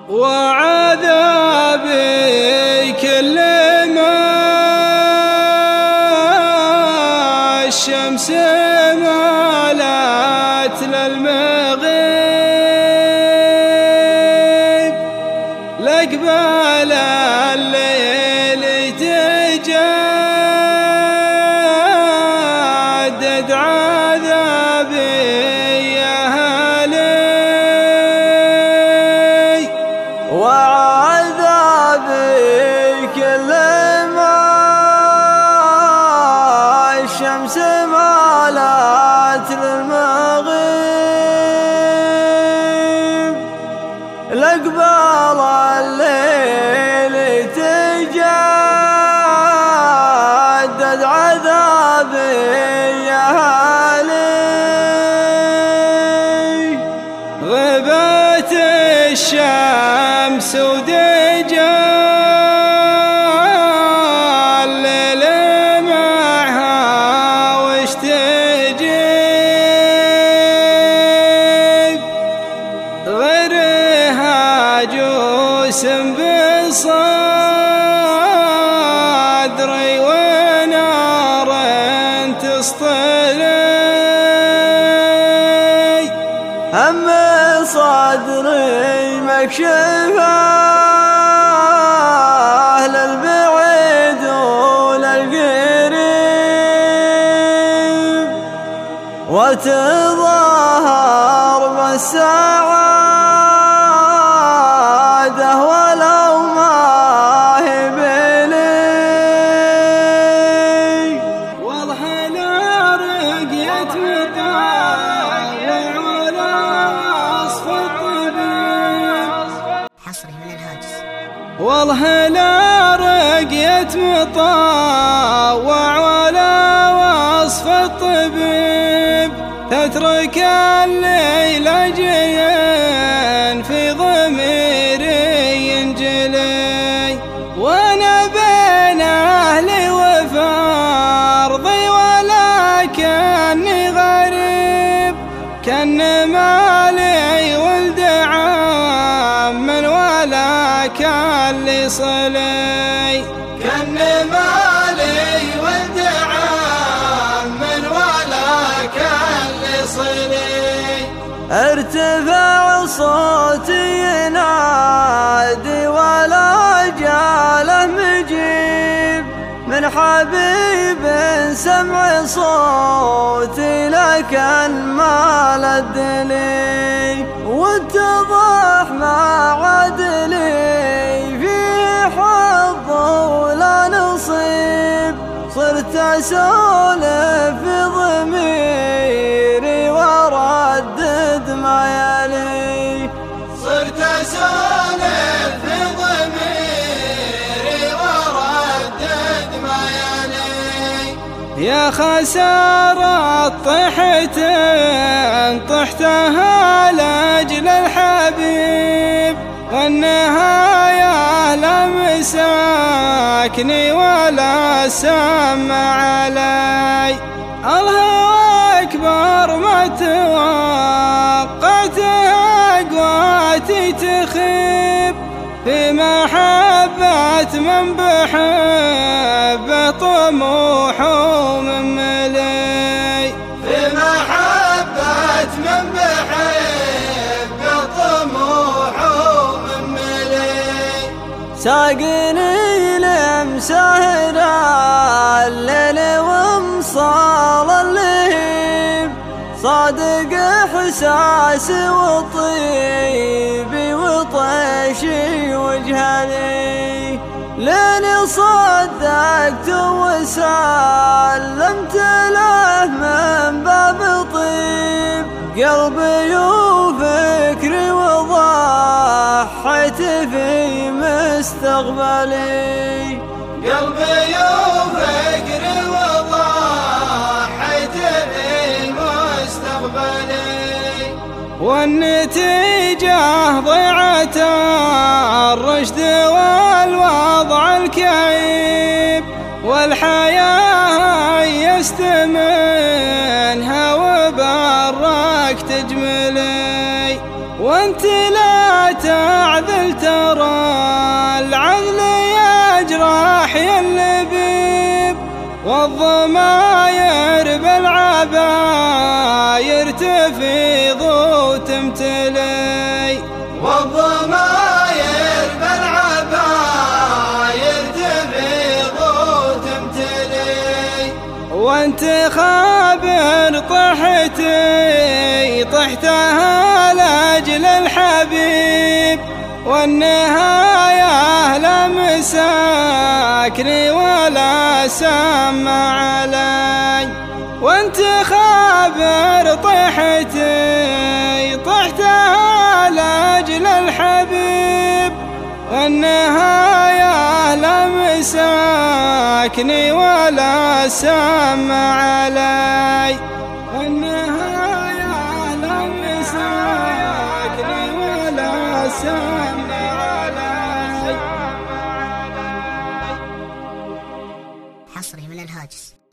وعذابي كل ما الشمس مالت للمغيب لقبال الليل تجدد عذابي يا هلي وعذابي كل ما الشمس مالت للمغيب لقبال الليل تجدد عذابي يا هلي غبت الشمس ودجى الليل معها وش تجيب غيرها جوس بصدري ونار تسطلي هم صدري مكشفه للبعيد وللقريب وتظاهر بالسعادة ولو ما هي بلي والله لا رقيت مطاوع ولا وصف الطبيب حصري من الهاجس. والله لا رقيت مطاوع ولا وصف الطبيب تترك الليل جيان في ضميري ينجلي وانا بين اهلي وفرضي ولكني غريب كان مالي ولد عم ولا كان لي صلي كان مالي ولد عم ولا كان لي صلي ارتفع صوتي ينادي ولا جاله مجيب من حبيب سمع صوتي لكن ما لدني واتضح ما عاد لي في حظ ولا نصيب صرت اسولف في ضميري وردد ما يلي صرت اسولف في ضميري وردد ما يلي يا خسارة طحتها لاجل الحبيب والنهاية لمساكني ولا سمع علي الهوى أكبر ما توقعت أقواتي تخيب في محبة من بحبه طموح ومن ملي في محبة من بحبه طموح ومن ملي ساقني لمسهر الليل ومصال اللهيب صادق احساسي وطيبي وطيشي وجهني لاني صدقت وسلمت له من باب طيب قلبي وفكري وضحيت في مستقبلي قلبي وفكري وضحيت في مستقبلي والنتيجة ضيعة الرشد والوضع الكئيب والحياة يستمنها وبرك تجمل لي، وانت لا تعذل ترى العذل يجرح يا اللبيب، والضماير بالعباير تفيض وتمتلي، والضماير بالعباير تفيض وتمتلي، وانت خابر طحتها لاجل الحبيب، والنهاية لا مساكني ولا سمع علي، وانت خابر طحتها لاجل الحبيب، والنهاية لا مساكني ولا سمع علي، والنهاية لا مساكني ولا سمع علي. حصري من الهاجس.